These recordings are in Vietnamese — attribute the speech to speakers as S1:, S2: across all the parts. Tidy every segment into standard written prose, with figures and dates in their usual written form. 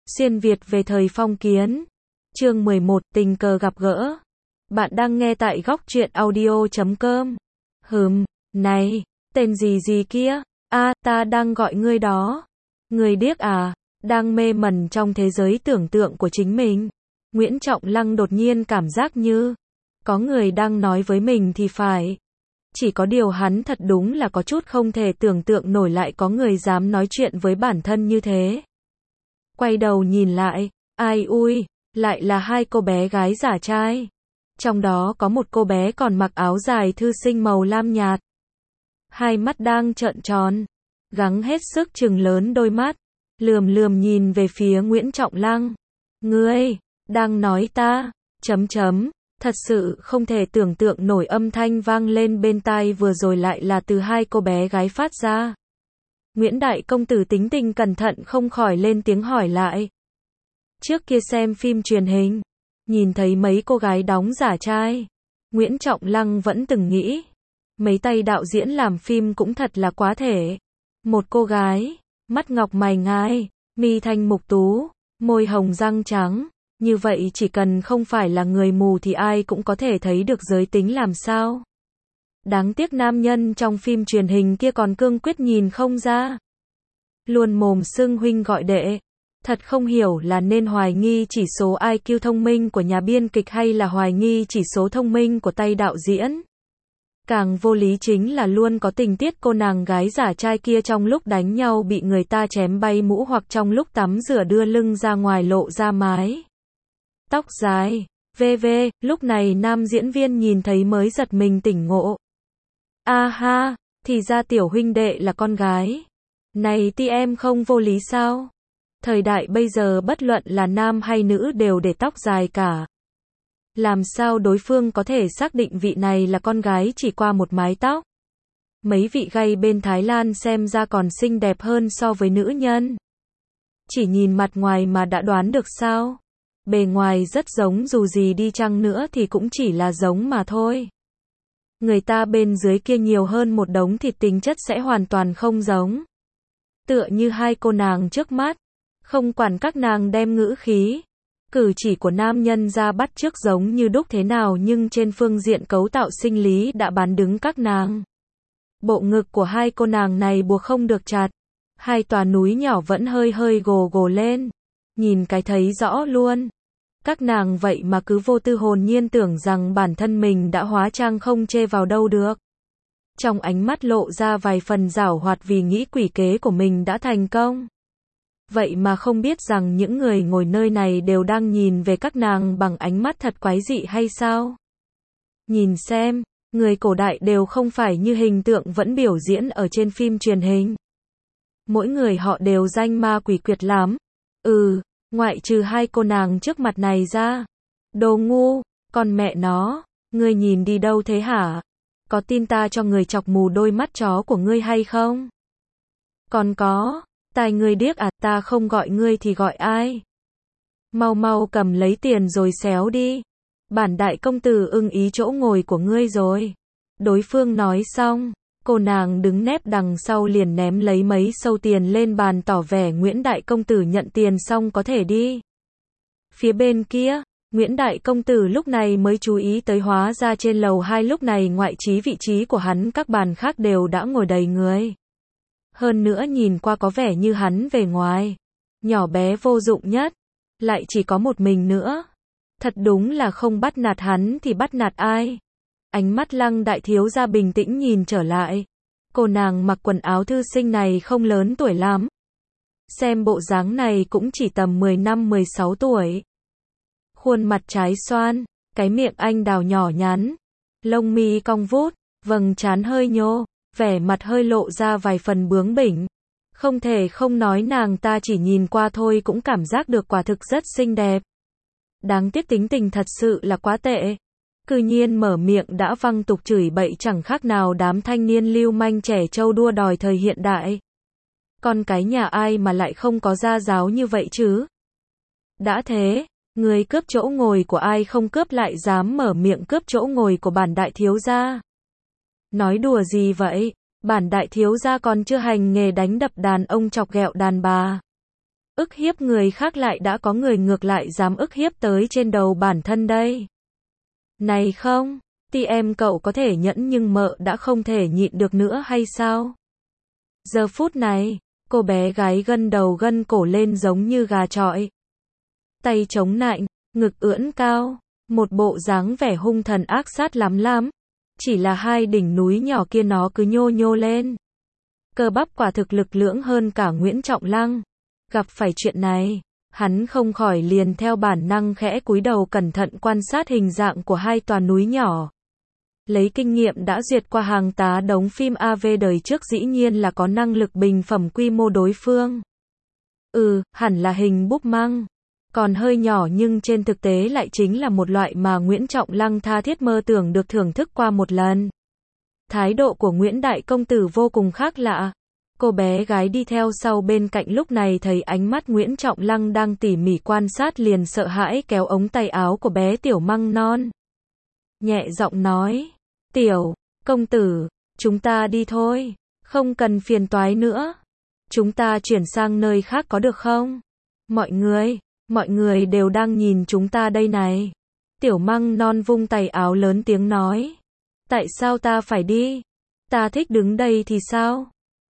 S1: Xuyên Việt về thời phong kiến. Chương 11, tình cờ gặp gỡ. Bạn đang nghe tại góc truyện audio.com. Này, tên gì kia? Ta đang gọi ngươi đó. Ngươi điếc à? Đang mê mẩn trong thế giới tưởng tượng của chính mình. Nguyễn Trọng Lăng đột nhiên cảm giác như có người đang nói với mình thì phải. Chỉ có điều hắn thật đúng là có chút không thể tưởng tượng nổi lại có người dám nói chuyện với bản thân như thế. Quay đầu nhìn lại, ai ui, lại là hai cô bé gái giả trai. Trong đó có một cô bé còn mặc áo dài thư sinh màu lam nhạt. Hai mắt đang trợn tròn, gắng hết sức trừng lớn đôi mắt, lườm nhìn về phía Nguyễn Trọng Lăng. Ngươi, đang nói ta, thật sự không thể tưởng tượng nổi âm thanh vang lên bên tai vừa rồi lại là từ hai cô bé gái phát ra. Nguyễn Đại Công Tử tính tình cẩn thận không khỏi lên tiếng hỏi lại. Trước kia xem phim truyền hình, nhìn thấy mấy cô gái đóng giả trai, Nguyễn Trọng Lăng vẫn từng nghĩ, mấy tay đạo diễn làm phim cũng thật là quá thể. Một cô gái, mắt ngọc mày ngài, mi thanh mục tú, môi hồng răng trắng, như vậy chỉ cần không phải là người mù thì ai cũng có thể thấy được giới tính làm sao. Đáng tiếc nam nhân trong phim truyền hình kia còn cương quyết nhìn không ra. Luôn mồm xưng huynh gọi đệ. Thật không hiểu là nên hoài nghi chỉ số IQ thông minh của nhà biên kịch hay là hoài nghi chỉ số thông minh của tay đạo diễn. Càng vô lý chính là luôn có tình tiết cô nàng gái giả trai kia trong lúc đánh nhau bị người ta chém bay mũ hoặc trong lúc tắm rửa đưa lưng ra ngoài lộ ra mái tóc dài. Lúc này nam diễn viên nhìn thấy mới giật mình tỉnh ngộ. Ha, thì ra tiểu huynh đệ là con gái. Này ti em không vô lý sao? Thời đại bây giờ bất luận là nam hay nữ đều để tóc dài cả. Làm sao đối phương có thể xác định vị này là con gái chỉ qua một mái tóc? Mấy vị gay bên Thái Lan xem ra còn xinh đẹp hơn so với nữ nhân. Chỉ nhìn mặt ngoài mà đã đoán được sao? Bề ngoài rất giống dù gì đi chăng nữa thì cũng chỉ là giống mà thôi. Người ta bên dưới kia nhiều hơn một đống thịt tính chất sẽ hoàn toàn không giống. Tựa như hai cô nàng trước mắt. Không quản các nàng đem ngữ khí, cử chỉ của nam nhân ra bắt chước giống như đúc thế nào nhưng trên phương diện cấu tạo sinh lý đã bán đứng các nàng. Bộ ngực của hai cô nàng này buộc không được chặt. Hai tòa núi nhỏ vẫn hơi gồ lên. Nhìn cái thấy rõ luôn. Các nàng vậy mà cứ vô tư hồn nhiên tưởng rằng bản thân mình đã hóa trang không chê vào đâu được. Trong ánh mắt lộ ra vài phần giảo hoạt vì nghĩ quỷ kế của mình đã thành công. Vậy mà không biết rằng những người ngồi nơi này đều đang nhìn về các nàng bằng ánh mắt thật quái dị hay sao? Nhìn xem, người cổ đại đều không phải như hình tượng vẫn biểu diễn ở trên phim truyền hình. Mỗi người họ đều danh ma quỷ quyệt lắm. Ngoại trừ hai cô nàng trước mặt này ra. Đồ ngu, con mẹ nó, ngươi nhìn đi đâu thế hả? Có tin ta cho người chọc mù đôi mắt chó của ngươi hay không? Còn có, tai ngươi điếc à, ta không gọi ngươi thì gọi ai? Mau cầm lấy tiền rồi xéo đi. Bản đại công tử ưng ý chỗ ngồi của ngươi rồi. Đối phương nói xong, cô nàng đứng nép đằng sau liền ném lấy mấy sâu tiền lên bàn tỏ vẻ Nguyễn Đại Công Tử nhận tiền xong có thể đi. Phía bên kia, Nguyễn Đại Công Tử lúc này mới chú ý tới hóa ra trên lầu 2 lúc này ngoại trì vị trí của hắn các bàn khác đều đã ngồi đầy người. Hơn nữa nhìn qua có vẻ như hắn về ngoài, nhỏ bé vô dụng nhất, lại chỉ có một mình nữa. Thật đúng là không bắt nạt hắn thì bắt nạt ai. Ánh mắt Lăng đại thiếu gia bình tĩnh nhìn trở lại. Cô nàng mặc quần áo thư sinh này không lớn tuổi lắm. Xem bộ dáng này cũng chỉ tầm 15-16 tuổi. Khuôn mặt trái xoan, cái miệng anh đào nhỏ nhắn, lông mi cong vút, vầng trán hơi nhô, vẻ mặt hơi lộ ra vài phần bướng bỉnh. Không thể không nói nàng ta chỉ nhìn qua thôi cũng cảm giác được quả thực rất xinh đẹp. Đáng tiếc tính tình thật sự là quá tệ. Cư nhiên mở miệng đã văng tục chửi bậy chẳng khác nào đám thanh niên lưu manh trẻ trâu đua đòi thời hiện đại. Con cái nhà ai mà lại không có gia giáo như vậy chứ? Đã thế, người cướp chỗ ngồi của ai không cướp lại dám mở miệng cướp chỗ ngồi của bản đại thiếu gia. Nói đùa gì vậy? Bản đại thiếu gia còn chưa hành nghề đánh đập đàn ông chọc ghẹo đàn bà. Ức hiếp người khác lại đã có người ngược lại dám ức hiếp tới trên đầu bản thân đây. Này không, thì em cậu có thể nhẫn nhưng mợ đã không thể nhịn được nữa hay sao? Giờ phút này, cô bé gái gân đầu gân cổ lên giống như gà chọi. Tay chống nạnh, ngực ưỡn cao, một bộ dáng vẻ hung thần ác sát lắm. Chỉ là hai đỉnh núi nhỏ kia nó cứ nhô nhô lên. Cơ bắp quả thực lực lưỡng hơn cả Nguyễn Trọng Lăng. Gặp phải chuyện này, hắn không khỏi liền theo bản năng khẽ cúi đầu cẩn thận quan sát hình dạng của hai tòa núi nhỏ. Lấy kinh nghiệm đã duyệt qua hàng tá đống phim AV đời trước dĩ nhiên là có năng lực bình phẩm quy mô đối phương. Hẳn là hình búp măng. Còn hơi nhỏ nhưng trên thực tế lại chính là một loại mà Nguyễn Trọng Lăng tha thiết mơ tưởng được thưởng thức qua một lần. Thái độ của Nguyễn Đại Công Tử vô cùng khác lạ. Cô bé gái đi theo sau bên cạnh lúc này thấy ánh mắt Nguyễn Trọng Lăng đang tỉ mỉ quan sát liền sợ hãi kéo ống tay áo của bé Tiểu Măng Non. Nhẹ giọng nói, Tiểu Công Tử, chúng ta đi thôi, không cần phiền toái nữa. Chúng ta chuyển sang nơi khác có được không? Mọi người đều đang nhìn chúng ta đây này. Tiểu Măng Non vung tay áo lớn tiếng nói. Tại sao ta phải đi? Ta thích đứng đây thì sao?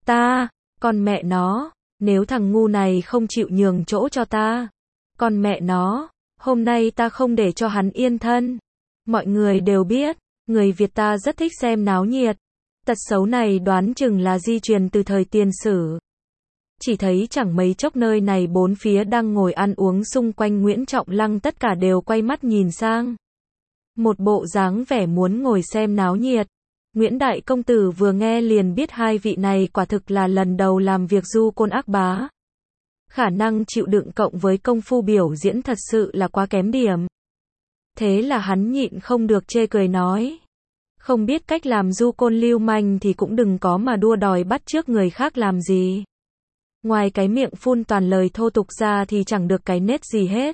S1: Con mẹ nó, nếu thằng ngu này không chịu nhường chỗ cho ta. Con mẹ nó, hôm nay ta không để cho hắn yên thân. Mọi người đều biết, người Việt ta rất thích xem náo nhiệt. Tật xấu này đoán chừng là di truyền từ thời tiền sử. Chỉ thấy chẳng mấy chốc nơi này bốn phía đang ngồi ăn uống xung quanh Nguyễn Trọng Lăng tất cả đều quay mắt nhìn sang. Một bộ dáng vẻ muốn ngồi xem náo nhiệt. Nguyễn Đại Công Tử vừa nghe liền biết hai vị này quả thực là lần đầu làm việc du côn ác bá. Khả năng chịu đựng cộng với công phu biểu diễn thật sự là quá kém điểm. Thế là hắn nhịn không được chê cười nói. Không biết cách làm du côn lưu manh thì cũng đừng có mà đua đòi bắt chước người khác làm gì. Ngoài cái miệng phun toàn lời thô tục ra thì chẳng được cái nết gì hết.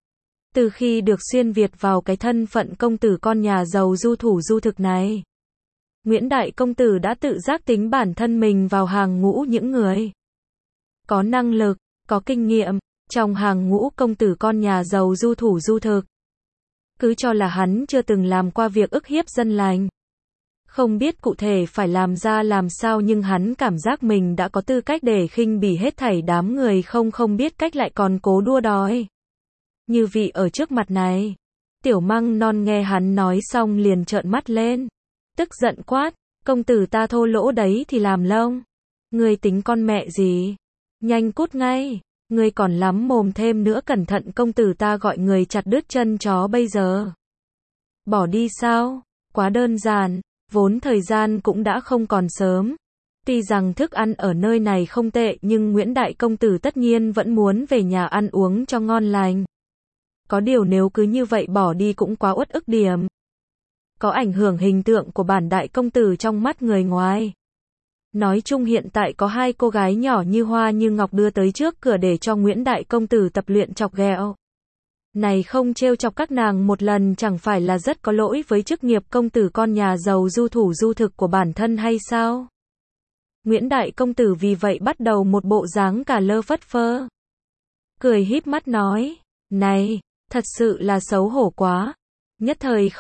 S1: Từ khi được xuyên Việt vào cái thân phận công tử con nhà giàu du thủ du thực này, Nguyễn Đại Công Tử đã tự giác tính bản thân mình vào hàng ngũ những người có năng lực, có kinh nghiệm, trong hàng ngũ công tử con nhà giàu du thủ du thực. Cứ cho là hắn chưa từng làm qua việc ức hiếp dân lành. Không biết cụ thể phải làm ra làm sao nhưng hắn cảm giác mình đã có tư cách để khinh bỉ hết thảy đám người không biết cách lại còn cố đua đòi. Như vị ở trước mặt này. Tiểu Măng Non nghe hắn nói xong liền trợn mắt lên. Tức giận quát, công tử ta thô lỗ đấy thì làm lông. Ngươi tính con mẹ gì? Nhanh cút ngay, ngươi còn lắm mồm thêm nữa cẩn thận công tử ta gọi người chặt đứt chân chó bây giờ. Bỏ đi sao? Quá đơn giản, vốn thời gian cũng đã không còn sớm. Tuy rằng thức ăn ở nơi này không tệ nhưng Nguyễn Đại Công Tử tất nhiên vẫn muốn về nhà ăn uống cho ngon lành. Có điều nếu cứ như vậy bỏ đi cũng quá uất ức điểm. Có ảnh hưởng hình tượng của bản Đại Công Tử trong mắt người ngoài. Nói chung hiện tại có hai cô gái nhỏ như hoa như ngọc đưa tới trước cửa để cho Nguyễn Đại Công Tử tập luyện chọc ghẹo. Này không trêu chọc các nàng một lần chẳng phải là rất có lỗi với chức nghiệp công tử con nhà giàu du thủ du thực của bản thân hay sao? Nguyễn Đại Công Tử vì vậy bắt đầu một bộ dáng cả lơ phất phơ. Cười híp mắt nói, này, thật sự là xấu hổ quá. Nhất thời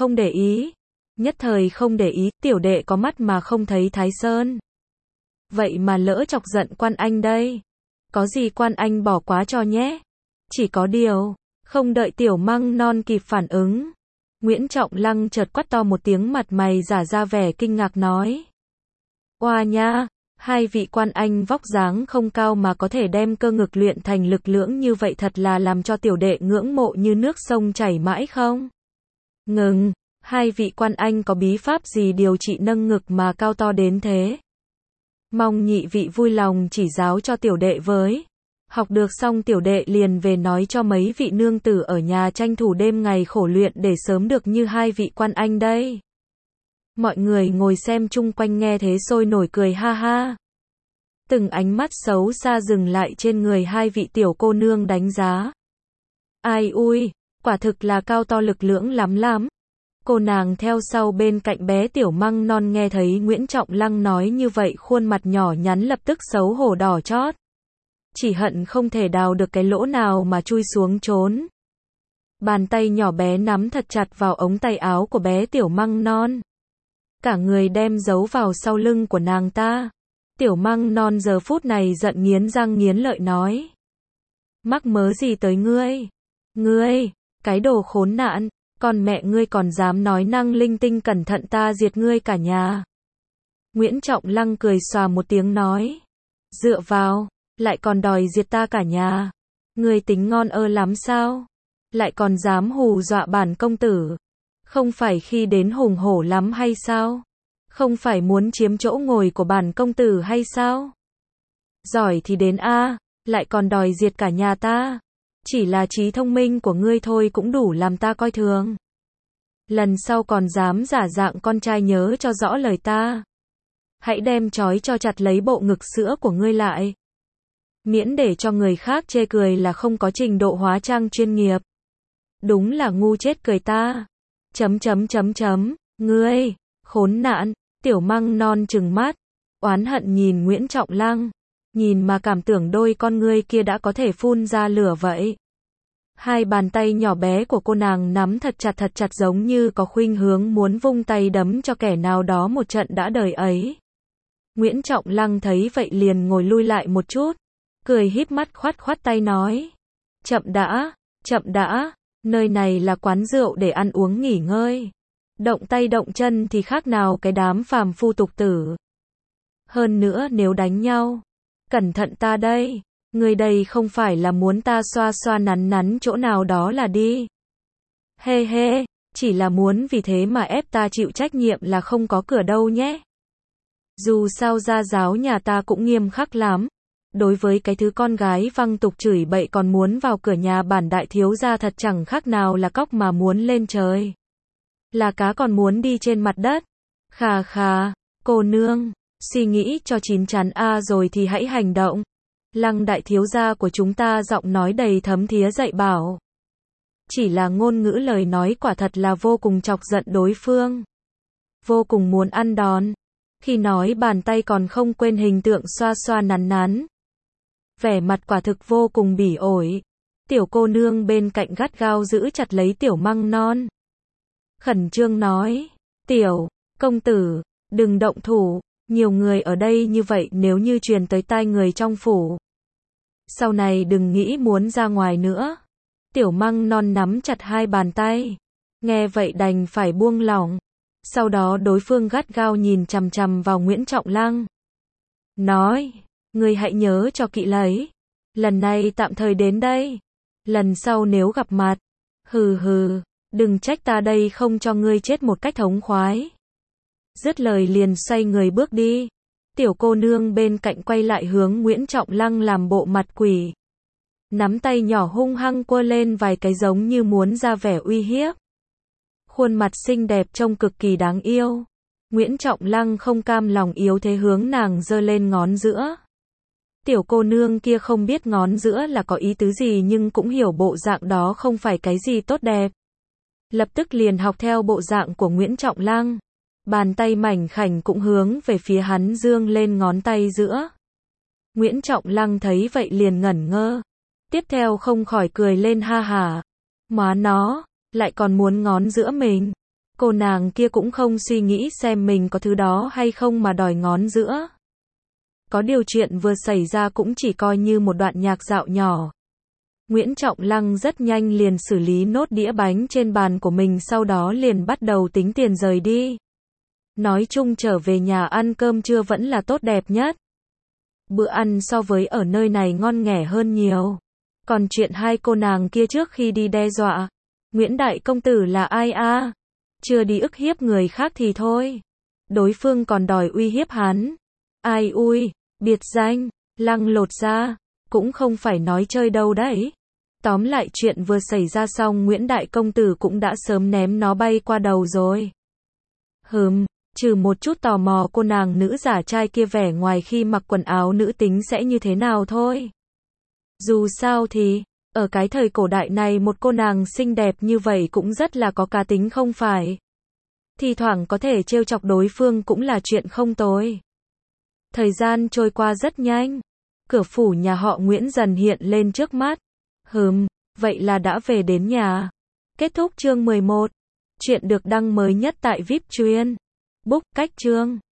S1: không để ý, tiểu đệ có mắt mà không thấy Thái Sơn. Vậy mà lỡ chọc giận quan anh đây. Có gì quan anh bỏ quá cho nhé. Chỉ có điều, không đợi Tiểu Măng Non kịp phản ứng. Nguyễn Trọng Lăng chợt quát to một tiếng mặt mày giả ra vẻ kinh ngạc nói. Oa nha, hai vị quan anh vóc dáng không cao mà có thể đem cơ ngực luyện thành lực lưỡng như vậy thật là làm cho tiểu đệ ngưỡng mộ như nước sông chảy mãi không? Ngừng, hai vị quan anh có bí pháp gì điều trị nâng ngực mà cao to đến thế? Mong nhị vị vui lòng chỉ giáo cho tiểu đệ với. Học được xong tiểu đệ liền về nói cho mấy vị nương tử ở nhà tranh thủ đêm ngày khổ luyện để sớm được như hai vị quan anh đây. Mọi người ngồi xem chung quanh nghe thế sôi nổi cười ha ha. Từng ánh mắt xấu xa dừng lại trên người hai vị tiểu cô nương đánh giá. Ai ui, quả thực là cao to lực lưỡng lắm. Cô nàng theo sau bên cạnh bé Tiểu Măng Non nghe thấy Nguyễn Trọng Lăng nói như vậy khuôn mặt nhỏ nhắn lập tức xấu hổ đỏ chót. chỉ hận không thể đào được cái lỗ nào mà chui xuống trốn. Bàn tay nhỏ bé nắm thật chặt vào ống tay áo của bé Tiểu Măng Non. Cả người đem giấu vào sau lưng của nàng ta. Tiểu Măng Non giờ phút này giận nghiến răng nghiến lợi nói. Mắc mớ gì tới ngươi? Ngươi, cái đồ khốn nạn, còn mẹ ngươi còn dám nói năng linh tinh, cẩn thận ta diệt ngươi cả nhà. Nguyễn Trọng Lăng cười xòa một tiếng nói. Dựa vào, lại còn đòi diệt ta cả nhà. Ngươi tính ngon lắm sao? Lại còn dám hù dọa bản công tử. Không phải khi đến hùng hổ lắm hay sao? Không phải muốn chiếm chỗ ngồi của bản công tử hay sao? Giỏi thì đến a, lại còn đòi diệt cả nhà ta. Chỉ là trí thông minh của ngươi thôi cũng đủ làm ta coi thường. Lần sau còn dám giả dạng con trai nhớ cho rõ lời ta. Hãy đem trói cho chặt lấy bộ ngực sữa của ngươi lại. Miễn để cho người khác chê cười là không có trình độ hóa trang chuyên nghiệp. Đúng là ngu chết cười ta. Ngươi, khốn nạn. Tiểu Măng Non trừng mắt, oán hận nhìn Nguyễn Trọng Lăng. Nhìn mà cảm tưởng đôi con ngươi kia đã có thể phun ra lửa vậy. Hai bàn tay nhỏ bé của cô nàng nắm thật chặt giống như có khuynh hướng muốn vung tay đấm cho kẻ nào đó một trận đã đời ấy. Nguyễn Trọng Lăng thấy vậy liền ngồi lui lại một chút, cười híp mắt khoát tay nói. Chậm đã, nơi này là quán rượu để ăn uống nghỉ ngơi. Động tay động chân thì khác nào cái đám phàm phu tục tử. Hơn nữa nếu đánh nhau, cẩn thận ta đây. Người đây không phải là muốn ta xoa nắn chỗ nào đó là đi. Hê, chỉ là muốn vì thế mà ép ta chịu trách nhiệm là không có cửa đâu nhé. Dù sao gia giáo nhà ta cũng nghiêm khắc lắm. Đối với cái thứ con gái văng tục chửi bậy còn muốn vào cửa nhà bản đại thiếu gia thật chẳng khác nào là cóc mà muốn lên trời. Là cá còn muốn đi trên mặt đất. Khà, cô nương, suy nghĩ cho chín chắn rồi thì hãy hành động. Lăng đại thiếu gia của chúng ta giọng nói đầy thấm thía dạy bảo. Chỉ là ngôn ngữ lời nói quả thật là vô cùng chọc giận đối phương. Vô cùng muốn ăn đòn. Khi nói bàn tay còn không quên hình tượng xoa nắn. Vẻ mặt quả thực vô cùng bỉ ổi. Tiểu cô nương bên cạnh gắt gao giữ chặt lấy Tiểu Măng Non. Khẩn trương nói. Tiểu công tử, đừng động thủ. Nhiều người ở đây như vậy nếu như truyền tới tai người trong phủ. Sau này đừng nghĩ muốn ra ngoài nữa. Tiểu Măng Non nắm chặt hai bàn tay. Nghe vậy đành phải buông lỏng. Sau đó đối phương gắt gao nhìn chằm vào Nguyễn Trọng Lăng. Nói, ngươi hãy nhớ cho kỹ lấy. Lần này tạm thời đến đây. Lần sau nếu gặp mặt, hừ, đừng trách ta đây không cho ngươi chết một cách thống khoái. Dứt lời liền xoay người bước đi. Tiểu cô nương bên cạnh quay lại hướng Nguyễn Trọng Lăng làm bộ mặt quỷ. Nắm tay nhỏ hung hăng quơ lên vài cái giống như muốn ra vẻ uy hiếp. Khuôn mặt xinh đẹp trông cực kỳ đáng yêu. Nguyễn Trọng Lăng không cam lòng yếu thế hướng nàng giơ lên ngón giữa. Tiểu cô nương kia không biết ngón giữa là có ý tứ gì nhưng cũng hiểu bộ dạng đó không phải cái gì tốt đẹp. Lập tức liền học theo bộ dạng của Nguyễn Trọng Lăng. Bàn tay mảnh khảnh cũng hướng về phía hắn dương lên ngón tay giữa. Nguyễn Trọng Lăng thấy vậy liền ngẩn ngơ. Tiếp theo không khỏi cười lên ha hả. Má nó, lại còn muốn ngón giữa mình. Cô nàng kia cũng không suy nghĩ xem mình có thứ đó hay không mà đòi ngón giữa. Có điều chuyện vừa xảy ra cũng chỉ coi như một đoạn nhạc dạo nhỏ. Nguyễn Trọng Lăng rất nhanh liền xử lý nốt đĩa bánh trên bàn của mình, sau đó liền bắt đầu tính tiền rời đi. Nói chung trở về nhà ăn cơm trưa vẫn là tốt đẹp nhất. Bữa ăn so với ở nơi này ngon nghẻ hơn nhiều. Còn chuyện hai cô nàng kia trước khi đi đe dọa. Nguyễn đại công tử là ai a? Chưa đi ức hiếp người khác thì thôi. Đối phương còn đòi uy hiếp hắn. Ai ui, biệt danh, Lăng lột ra. Cũng không phải nói chơi đâu đấy. Tóm lại chuyện vừa xảy ra xong Nguyễn đại công tử cũng đã sớm ném nó bay qua đầu rồi. Trừ một chút tò mò cô nàng nữ giả trai kia vẻ ngoài khi mặc quần áo nữ tính sẽ như thế nào thôi. Dù sao thì, ở cái thời cổ đại này một cô nàng xinh đẹp như vậy cũng rất là có cá tính không phải. Thì thoảng có thể trêu chọc đối phương cũng là chuyện không tồi. Thời gian trôi qua rất nhanh. Cửa phủ nhà họ Nguyễn dần hiện lên trước mắt. Vậy là đã về đến nhà. Kết thúc chương 11. Chuyện được đăng mới nhất tại VIP Truyên. Book cách chương